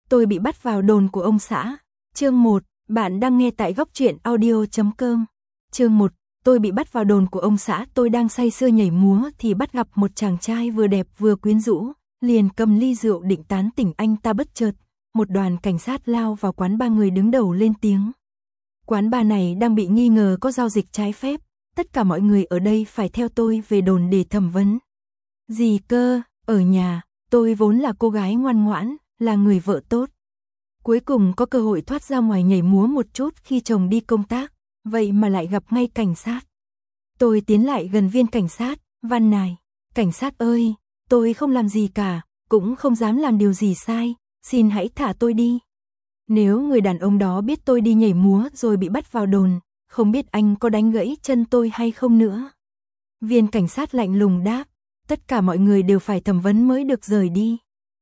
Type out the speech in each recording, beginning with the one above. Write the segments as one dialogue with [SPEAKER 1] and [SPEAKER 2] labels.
[SPEAKER 1] tôi bị bắt vào đồn của ông xã. Chương 1, bạn đang nghe tại góc truyện audio.com. Chương 1, tôi bị bắt vào đồn của ông xã. Tôi đang say sưa nhảy múa thì bắt gặp một chàng trai vừa đẹp vừa quyến rũ, liền cầm ly rượu định tán tỉnh anh ta. Bất chợt, một đoàn cảnh sát lao vào quán bar, người đứng đầu lên tiếng. Quán bar này đang bị nghi ngờ có giao dịch trái phép, tất cả mọi người ở đây phải theo tôi về đồn để thẩm vấn. Gì cơ, ở nhà, tôi vốn là cô gái ngoan ngoãn, là người vợ tốt. Cuối cùng có cơ hội thoát ra ngoài nhảy múa một chút khi chồng đi công tác, vậy mà lại gặp ngay cảnh sát. Tôi tiến lại gần viên cảnh sát, van nài, cảnh sát ơi, tôi không làm gì cả, cũng không dám làm điều gì sai, xin hãy thả tôi đi. Nếu người đàn ông đó biết tôi đi nhảy múa rồi bị bắt vào đồn, không biết anh có đánh gãy chân tôi hay không nữa. Viên cảnh sát lạnh lùng đáp, tất cả mọi người đều phải thẩm vấn mới được rời đi.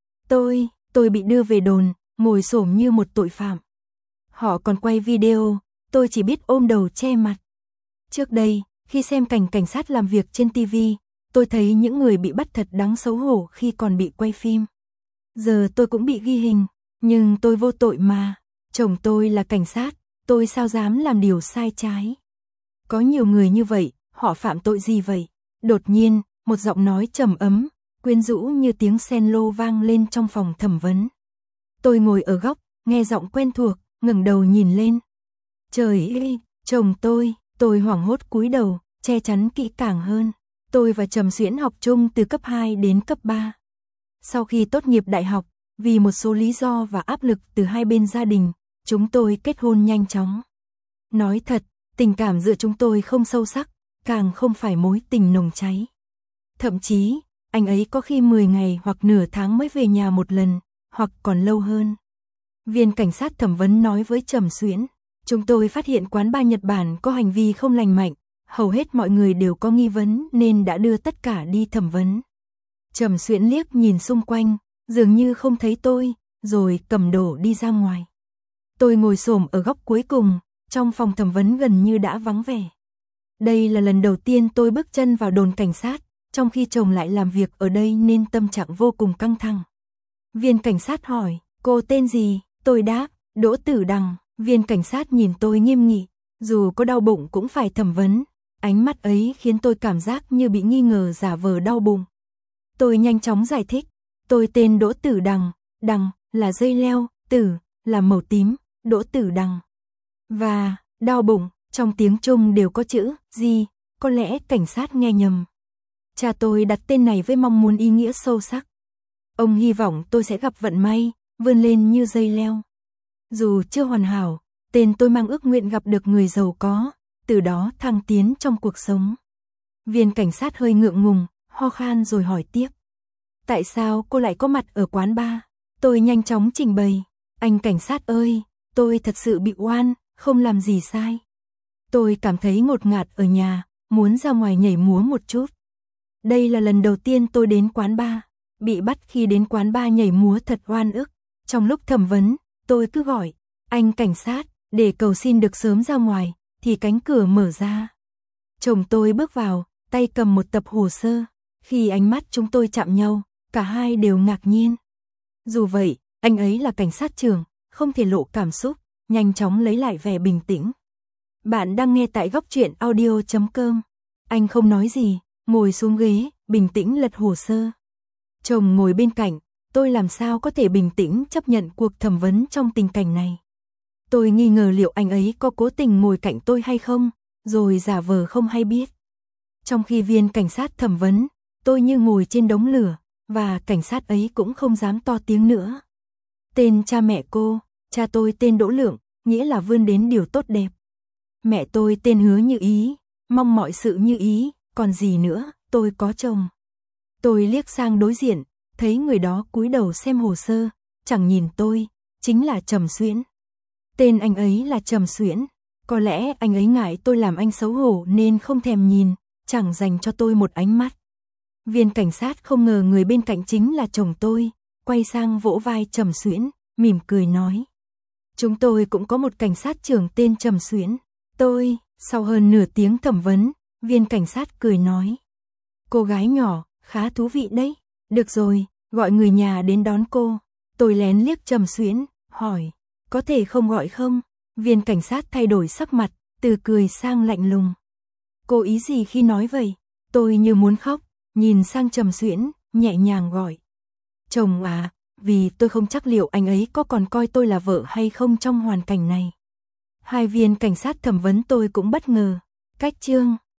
[SPEAKER 1] Tôi bị đưa về đồn, ngồi xổm như một tội phạm. Họ còn quay video, tôi chỉ biết ôm đầu che mặt. Trước đây, khi xem cảnh sát làm việc trên TV, tôi thấy những người bị bắt thật đáng xấu hổ khi còn bị quay phim. Giờ tôi cũng bị ghi hình, nhưng tôi vô tội mà. Chồng tôi là cảnh sát, tôi sao dám làm điều sai trái. Có nhiều người như vậy, họ phạm tội gì vậy? Đột nhiên, một giọng nói trầm ấm, quyến rũ như tiếng cello vang lên trong phòng thẩm vấn. Tôi ngồi ở góc, nghe giọng quen thuộc, ngẩng đầu nhìn lên. Trời ơi, chồng tôi hoảng hốt cúi đầu, che chắn kỹ càng hơn. Tôi và Trầm Xuyễn học chung từ cấp 2 đến cấp 3. Sau khi tốt nghiệp đại học, vì một số lý do và áp lực từ hai bên gia đình, chúng tôi kết hôn nhanh chóng. Nói thật, tình cảm giữa chúng tôi không sâu sắc, càng không phải mối tình nồng cháy. Thậm chí, anh ấy có khi 10 ngày hoặc nửa tháng mới về nhà một lần, hoặc còn lâu hơn. Viên cảnh sát thẩm vấn nói với Trầm Xuyễn, chúng tôi phát hiện quán bar Nhật Bản có hành vi không lành mạnh, hầu hết mọi người đều có nghi vấn nên đã đưa tất cả đi thẩm vấn. Trầm Xuyễn liếc nhìn xung quanh, dường như không thấy tôi, rồi cầm đồ đi ra ngoài. Tôi ngồi xổm ở góc cuối cùng, trong phòng thẩm vấn gần như đã vắng vẻ. Đây là lần đầu tiên tôi bước chân vào đồn cảnh sát, trong khi chồng lại làm việc ở đây nên tâm trạng vô cùng căng thẳng. Viên cảnh sát hỏi, cô tên gì? Tôi đáp, Đỗ Tử Đằng. Viên cảnh sát nhìn tôi nghiêm nghị, dù có đau bụng cũng phải thẩm vấn. Ánh mắt ấy khiến tôi cảm giác như bị nghi ngờ giả vờ đau bụng. Tôi nhanh chóng giải thích, tôi tên Đỗ Tử Đằng, đằng là dây leo, tử là màu tím, Đỗ Tử Đằng. Và đau bụng, trong tiếng Trung đều có chữ gì, có lẽ cảnh sát nghe nhầm. Cha tôi đặt tên này với mong muốn ý nghĩa sâu sắc. Ông hy vọng tôi sẽ gặp vận may, vươn lên như dây leo. Dù chưa hoàn hảo, tên tôi mang ước nguyện gặp được người giàu có, từ đó thăng tiến trong cuộc sống. Viên cảnh sát hơi ngượng ngùng, ho khan rồi hỏi tiếp. Tại sao cô lại có mặt ở quán bar? Tôi nhanh chóng trình bày. Anh cảnh sát ơi, tôi thật sự bị oan, không làm gì sai. Tôi cảm thấy ngột ngạt ở nhà, muốn ra ngoài nhảy múa một chút. Đây là lần đầu tiên tôi đến quán bar. Bị bắt khi đến quán bar nhảy múa thật oan ức. Trong lúc thẩm vấn, tôi cứ gọi, anh cảnh sát, để cầu xin được sớm ra ngoài, thì cánh cửa mở ra. Chồng tôi bước vào, tay cầm một tập hồ sơ. Khi ánh mắt chúng tôi chạm nhau, cả hai đều ngạc nhiên. Dù vậy, anh ấy là cảnh sát trưởng, không thể lộ cảm xúc, nhanh chóng lấy lại vẻ bình tĩnh. Bạn đang nghe tại góc truyện audio.com. Anh không nói gì, ngồi xuống ghế, bình tĩnh lật hồ sơ. Chồng ngồi bên cạnh, tôi làm sao có thể bình tĩnh chấp nhận cuộc thẩm vấn trong tình cảnh này. Tôi nghi ngờ liệu anh ấy có cố tình ngồi cạnh tôi hay không, rồi giả vờ không hay biết. Trong khi viên cảnh sát thẩm vấn, tôi như ngồi trên đống lửa, và cảnh sát ấy cũng không dám to tiếng nữa. Tên cha mẹ cô, cha tôi tên Đỗ Lượng, nghĩa là vươn đến điều tốt đẹp. Mẹ tôi tên Hứa Như Ý, mong mọi sự như ý, còn gì nữa, tôi có chồng. Tôi liếc sang đối diện, thấy người đó cúi đầu xem hồ sơ, chẳng nhìn tôi, chính là Trầm Xuyễn. Tên anh ấy là Trầm Xuyễn, có lẽ anh ấy ngại tôi làm anh xấu hổ nên không thèm nhìn, chẳng dành cho tôi một ánh mắt. Viên cảnh sát không ngờ người bên cạnh chính là chồng tôi, quay sang vỗ vai Trầm Xuyễn, mỉm cười nói. Chúng tôi cũng có một cảnh sát trưởng tên Trầm Xuyễn. Sau hơn nửa tiếng thẩm vấn, viên cảnh sát cười nói. Cô gái nhỏ, khá thú vị đấy. Được rồi, gọi người nhà đến đón cô. Tôi lén liếc Trầm Xuyễn, hỏi, có thể không gọi không? Viên cảnh sát thay đổi sắc mặt, từ cười sang lạnh lùng. Cô ý gì khi nói vậy? Tôi như muốn khóc, nhìn sang Trầm Xuyễn, nhẹ nhàng gọi. Chồng à, vì tôi không chắc liệu anh ấy có còn coi tôi là vợ hay không trong hoàn cảnh này. Hai viên cảnh sát thẩm vấn tôi cũng bất ngờ. Cách chương